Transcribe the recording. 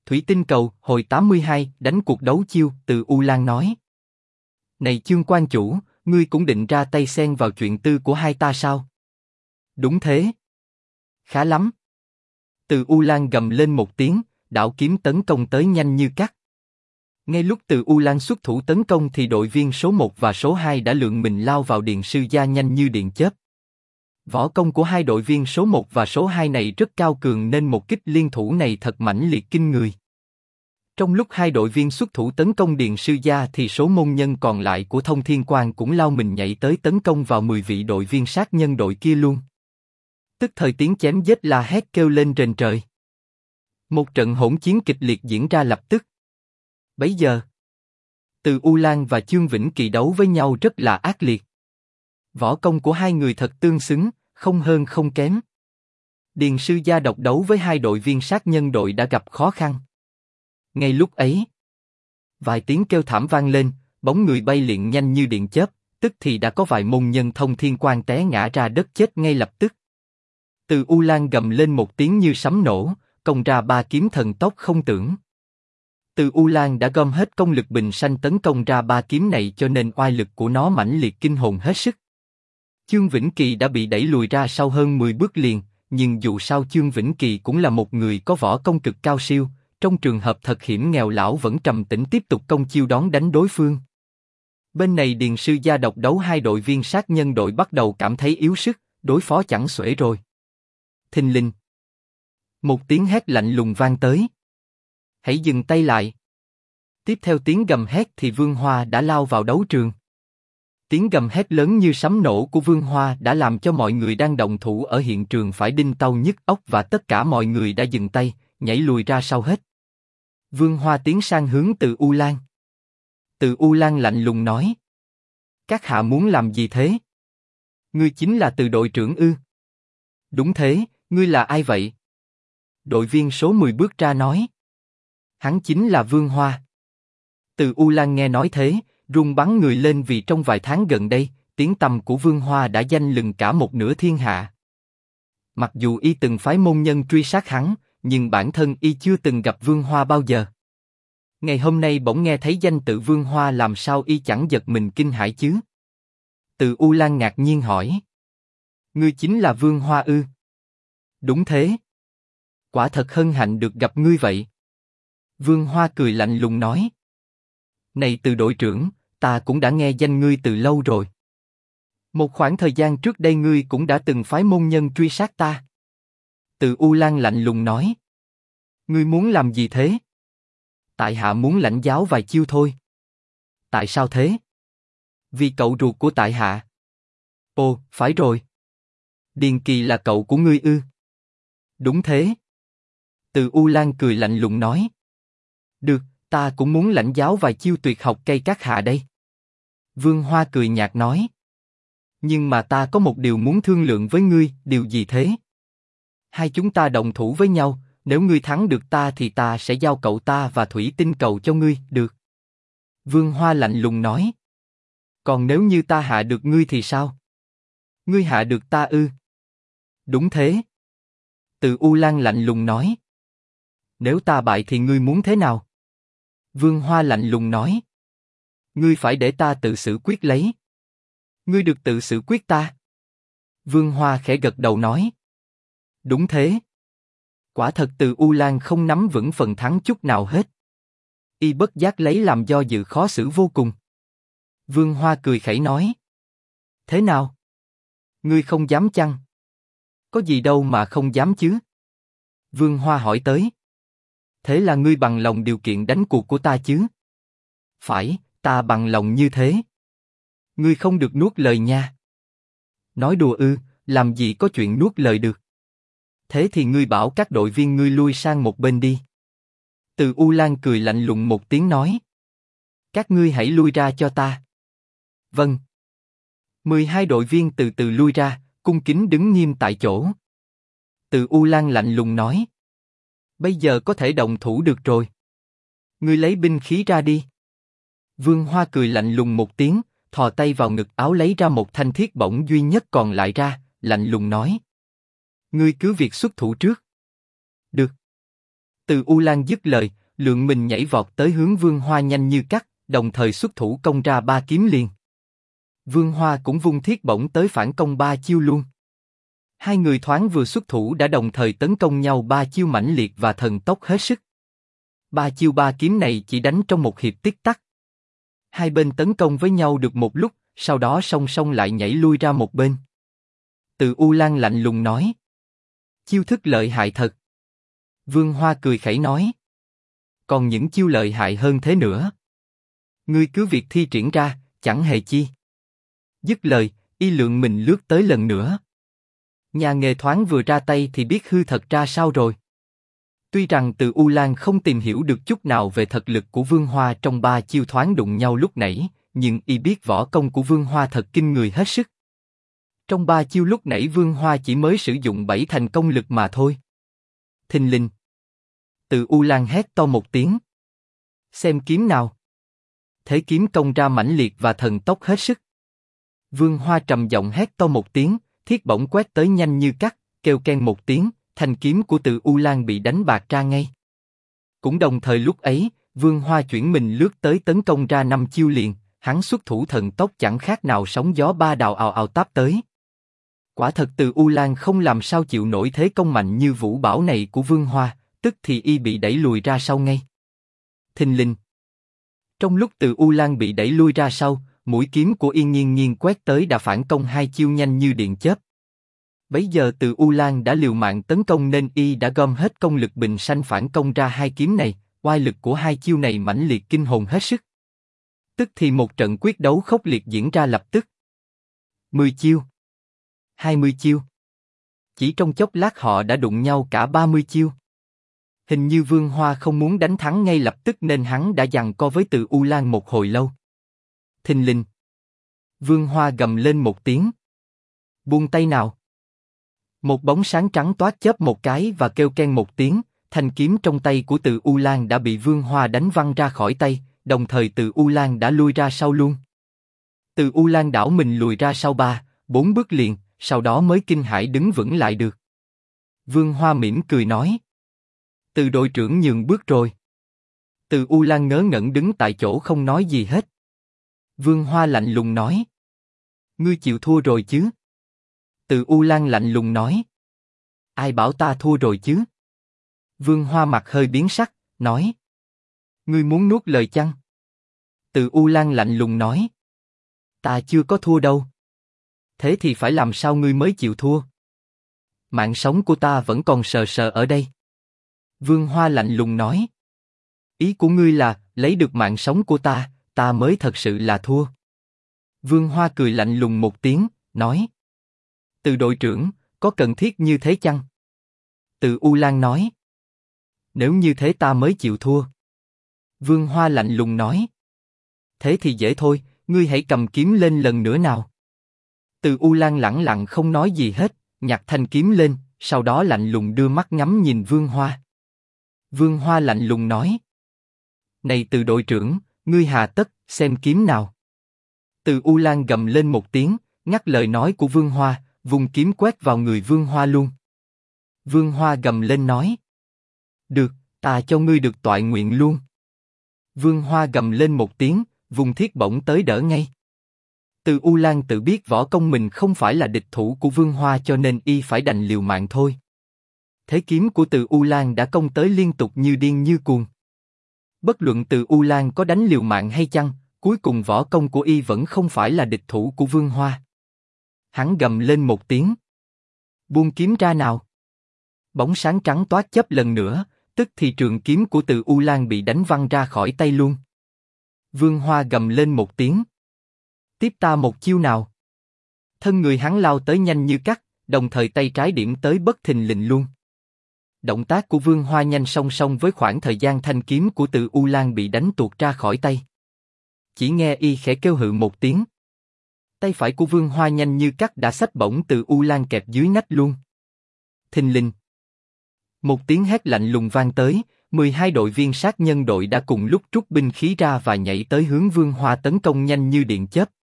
Thủy tinh cầu, hồi 82, đánh cuộc đấu chiêu, Từ U Lan nói. Này Chương quan chủ, ngươi cũng định ra tay xen vào chuyện tư của hai ta sao? Đúng thế. Khá lắm. Từ U Lan gầm lên một tiếng, đảo kiếm tấn công tới nhanh như cắt. Ngay lúc Từ U Lan xuất thủ tấn công thì đội viên số 1 và số 2 đã lượn mình lao vào Điền Sư Gia nhanh như điện chớp. Võ công của hai đội viên số 1 và số 2 này rất cao cường nên một kích liên thủ này thật mãnh liệt kinh người. Trong lúc hai đội viên xuất thủ tấn công Điền Sư Gia thì số môn nhân còn lại của Thông Thiên Quan cũng lao mình nhảy tới tấn công vào 10 vị đội viên sát nhân đội kia luôn. Tức thời tiếng chém giết la hét kêu lên rền trời. Một trận hỗn chiến kịch liệt diễn ra lập tức. Bấy giờ, Từ U Lan và Chương Vĩnh Kỳ đấu với nhau rất là ác liệt. Võ công của hai người thật tương xứng, không hơn không kém. Điền Sư Gia độc đấu với hai đội viên sát nhân đội đã gặp khó khăn. Ngay lúc ấy, vài tiếng kêu thảm vang lên, bóng người bay liệng nhanh như điện chớp, tức thì đã có vài môn nhân Thông Thiên Quan té ngã ra đất chết ngay lập tức. Từ U Lan gầm lên một tiếng như sấm nổ, công ra ba kiếm thần tốc không tưởng. Từ U Lan đã gom hết công lực bình sanh tấn công ra ba kiếm này cho nên oai lực của nó mãnh liệt kinh hồn hết sức. Chương Vĩnh Kỳ đã bị đẩy lùi ra sau hơn 10 bước liền, nhưng dù sao Chương Vĩnh Kỳ cũng là một người có võ công cực cao siêu, trong trường hợp thật hiểm nghèo lão vẫn trầm tĩnh tiếp tục công chiêu đón đánh đối phương. Bên này Điền Sư Gia độc đấu hai đội viên sát nhân đội bắt đầu cảm thấy yếu sức, đối phó chẳng xuể rồi. Thình lình, một tiếng hét lạnh lùng vang tới. Hãy dừng tay lại. Tiếp theo tiếng gầm hét thì Vương Hoa đã lao vào đấu trường. Tiếng gầm hét lớn như sấm nổ của Vương Hoa đã làm cho mọi người đang động thủ ở hiện trường phải đinh tau nhức óc và tất cả mọi người đã dừng tay, nhảy lùi ra sau hết. Vương Hoa tiến sang hướng Từ U Lan. Từ U Lan lạnh lùng nói: Các hạ muốn làm gì thế? Ngươi chính là Từ đội trưởng ư? Đúng thế, ngươi là ai vậy? Đội viên số 10 bước ra nói: Hắn chính là Vương Hoa. Từ U Lan nghe nói thế, run bắn người lên vì trong vài tháng gần đây, tiếng tăm của Vương Hoa đã danh lừng cả một nửa thiên hạ. Mặc dù y từng phái môn nhân truy sát hắn, nhưng bản thân y chưa từng gặp Vương Hoa bao giờ. Ngày hôm nay bỗng nghe thấy danh tự Vương Hoa làm sao y chẳng giật mình kinh hãi chứ? Từ U Lan ngạc nhiên hỏi: Ngươi chính là Vương Hoa ư? Đúng thế. Quả thật hân hạnh được gặp ngươi vậy. Vương Hoa cười lạnh lùng nói: Này Từ đội trưởng, ta cũng đã nghe danh ngươi từ lâu rồi. Một khoảng thời gian trước đây ngươi cũng đã từng phái môn nhân truy sát ta. Từ U Lan lạnh lùng nói: Ngươi muốn làm gì thế? Tại hạ muốn lãnh giáo vài chiêu thôi. Tại sao thế? Vì cậu ruột của tại hạ. Ồ, phải rồi. Điền Kỳ là cậu của ngươi ư? Đúng thế. Từ U Lan cười lạnh lùng nói: Được, ta cũng muốn lãnh giáo vài chiêu tuyệt học cây các hạ đây. Vương Hoa cười nhạt nói: Nhưng mà ta có một điều muốn thương lượng với ngươi. Điều gì thế? Hai chúng ta đồng thủ với nhau, nếu ngươi thắng được ta thì ta sẽ giao cậu ta và thủy tinh cầu cho ngươi, được? Vương Hoa lạnh lùng nói: Còn nếu như ta hạ được ngươi thì sao? Ngươi hạ được ta ư? Đúng thế. Từ U Lan lạnh lùng nói: Nếu ta bại thì ngươi muốn thế nào? Vương Hoa lạnh lùng nói: Ngươi phải để ta tự xử quyết lấy. Ngươi được tự xử quyết ta? Vương Hoa khẽ gật đầu nói: Đúng thế. Quả thật Từ U Lan không nắm vững phần thắng chút nào hết. Y bất giác lấy làm do dự khó xử vô cùng. Vương Hoa cười khẩy nói: Thế nào? Ngươi không dám chăng? Có gì đâu mà không dám chứ? Vương Hoa hỏi tới: Thế là ngươi bằng lòng điều kiện đánh cuộc của ta chứ? Phải, ta bằng lòng như thế. Ngươi không được nuốt lời nha. Nói đùa ư? Làm gì có chuyện nuốt lời được? Thế thì ngươi bảo các đội viên ngươi lui sang một bên đi. Từ U Lan cười lạnh lùng một tiếng nói: Các ngươi hãy lui ra cho ta. Vâng. 12 đội viên từ từ lui ra, cung kính đứng nghiêm tại chỗ. Từ U Lan lạnh lùng nói: Bây giờ có thể động thủ được rồi. Ngươi lấy binh khí ra đi. Vương Hoa cười lạnh lùng một tiếng, thò tay vào ngực áo lấy ra một thanh thiết bổng duy nhất còn lại ra, lạnh lùng nói: Ngươi cứ việc xuất thủ trước. Được. Từ U Lan dứt lời, lượng mình nhảy vọt tới hướng Vương Hoa nhanh như cắt, đồng thời xuất thủ công ra 3 kiếm liền. Vương Hoa cũng vung thiết bổng tới phản công 3 chiêu luôn. Hai người thoáng vừa xuất thủ đã đồng thời tấn công nhau 3 chiêu mãnh liệt và thần tốc hết sức. 3 chiêu 3 kiếm này chỉ đánh trong một hiệp tích tắc. Hai bên tấn công với nhau được một lúc, sau đó song song lại nhảy lui ra một bên. Từ U Lan lạnh lùng nói: chiêu thức lợi hại thật. Vương Hoa cười khẩy nói: còn những chiêu lợi hại hơn thế nữa. Ngươi cứ việc thi triển ra, chẳng hề chi. Dứt lời, y lượng mình lướt tới lần nữa. Nhà nghề thoáng vừa ra tay thì biết hư thật ra sao rồi. Tuy rằng Từ U Lan không tìm hiểu được chút nào về thực lực của Vương Hoa trong 3 chiêu thoáng đụng nhau lúc nãy, nhưng y biết võ công của Vương Hoa thật kinh người hết sức. Trong 3 chiêu lúc nãy Vương Hoa chỉ mới sử dụng 7 thành công lực mà thôi. Thình lình. Từ U Lan hét to một tiếng. Xem kiếm nào. Thế kiếm công ra mãnh liệt và thần tốc hết sức. Vương Hoa trầm giọng hét to một tiếng, thiết bổng quét tới nhanh như cắt, kêu keng một tiếng, thanh kiếm của Từ U Lan bị đánh bạc ra ngay. Cũng đồng thời lúc ấy, Vương Hoa chuyển mình lướt tới tấn công ra 5 chiêu liền, hắn xuất thủ thần tốc chẳng khác nào sóng gió ba đào ào ào táp tới. Quả thật Từ U Lan không làm sao chịu nổi thế công mạnh như vũ bão này của Vương Hoa, tức thì y bị đẩy lùi ra sau ngay. Thình lình. Trong lúc Từ U Lan bị đẩy lui ra sau, mũi kiếm của y nghiêng nghiêng quét tới đã phản công 2 chiêu nhanh như điện chớp. Bấy giờ Từ U Lan đã liều mạng tấn công nên y đã gom hết công lực bình sanh phản công ra 2 kiếm này, oai lực của 2 chiêu này mãnh liệt kinh hồn hết sức. Tức thì một trận quyết đấu khốc liệt diễn ra lập tức. 10 chiêu, 20 chiêu. Chỉ trong chốc lát họ đã đụng nhau cả 30 chiêu. Hình như Vương Hoa không muốn đánh thắng ngay lập tức nên hắn đã giằng co với Từ U Lan một hồi lâu. Thình lình. Vương Hoa gầm lên một tiếng. Buông tay nào. Một bóng sáng trắng toát chớp một cái và kêu keng một tiếng, thanh kiếm trong tay của Từ U Lan đã bị Vương Hoa đánh văng ra khỏi tay, đồng thời Từ U Lan đã lui ra sau luôn. Từ U Lan đảo mình lùi ra sau 3-4 bước liền, sau đó mới kinh hãi đứng vững lại được. Vương Hoa mỉm cười nói: Từ đội trưởng nhường bước rồi. Từ U Lan ngớ ngẩn đứng tại chỗ không nói gì hết. Vương Hoa lạnh lùng nói: ngươi chịu thua rồi chứ? Từ U Lan lạnh lùng nói: ai bảo ta thua rồi chứ? Vương Hoa mặt hơi biến sắc, nói: ngươi muốn nuốt lời chăng? Từ U Lan lạnh lùng nói: ta chưa có thua đâu. Thế thì phải làm sao ngươi mới chịu thua? Mạng sống của ta vẫn còn sờ sờ ở đây. Vương Hoa lạnh lùng nói: ý của ngươi là lấy được mạng sống của ta mới thật sự là thua. Vương Hoa cười lạnh lùng một tiếng, nói: Từ đội trưởng, có cần thiết như thế chăng? Từ U Lan nói: nếu như thế ta mới chịu thua. Vương Hoa lạnh lùng nói: thế thì dễ thôi, ngươi hãy cầm kiếm lên lần nữa nào. Từ U Lan lẳng lặng không nói gì hết, nhặt thanh kiếm lên, sau đó lạnh lùng đưa mắt ngắm nhìn Vương Hoa. Vương Hoa lạnh lùng nói: này Từ đội trưởng, ngươi hà tất, xem kiếm nào. Từ U Lan gầm lên một tiếng, ngắt lời nói của Vương Hoa, vung kiếm quét vào người Vương Hoa luôn. Vương Hoa gầm lên nói: được, ta cho ngươi được toại nguyện luôn. Vương Hoa gầm lên một tiếng, vung thiết bổng tới đỡ ngay. Từ U Lan tự biết võ công mình không phải là địch thủ của Vương Hoa cho nên y phải đành liều mạng thôi. Thế kiếm của Từ U Lan đã công tới liên tục như điên như cuồng. Bất luận Từ U Lan có đánh liều mạng hay chăng, cuối cùng võ công của y vẫn không phải là địch thủ của Vương Hoa. Hắn gầm lên một tiếng: buông kiếm ra nào. Bóng sáng trắng toát chớp lần nữa, tức thì trường kiếm của Từ U Lan bị đánh văng ra khỏi tay luôn. Vương Hoa gầm lên một tiếng: tiếp ta một chiêu nào. Thân người hắn lao tới nhanh như cắt, đồng thời tay trái điểm tới bất thình lình luôn. Động tác của Vương Hoa nhanh song song với khoảng thời gian thanh kiếm của Từ U Lan bị đánh tuột ra khỏi tay. Chỉ nghe y khẽ kêu hự một tiếng. Tay phải của Vương Hoa nhanh như cắt đã xách bổng Từ U Lan kẹp dưới nách luôn. Thình lình. Một tiếng hét lạnh lùng vang tới, 12 đội viên sát nhân đội đã cùng lúc rút binh khí ra và nhảy tới hướng Vương Hoa tấn công nhanh như điện chớp.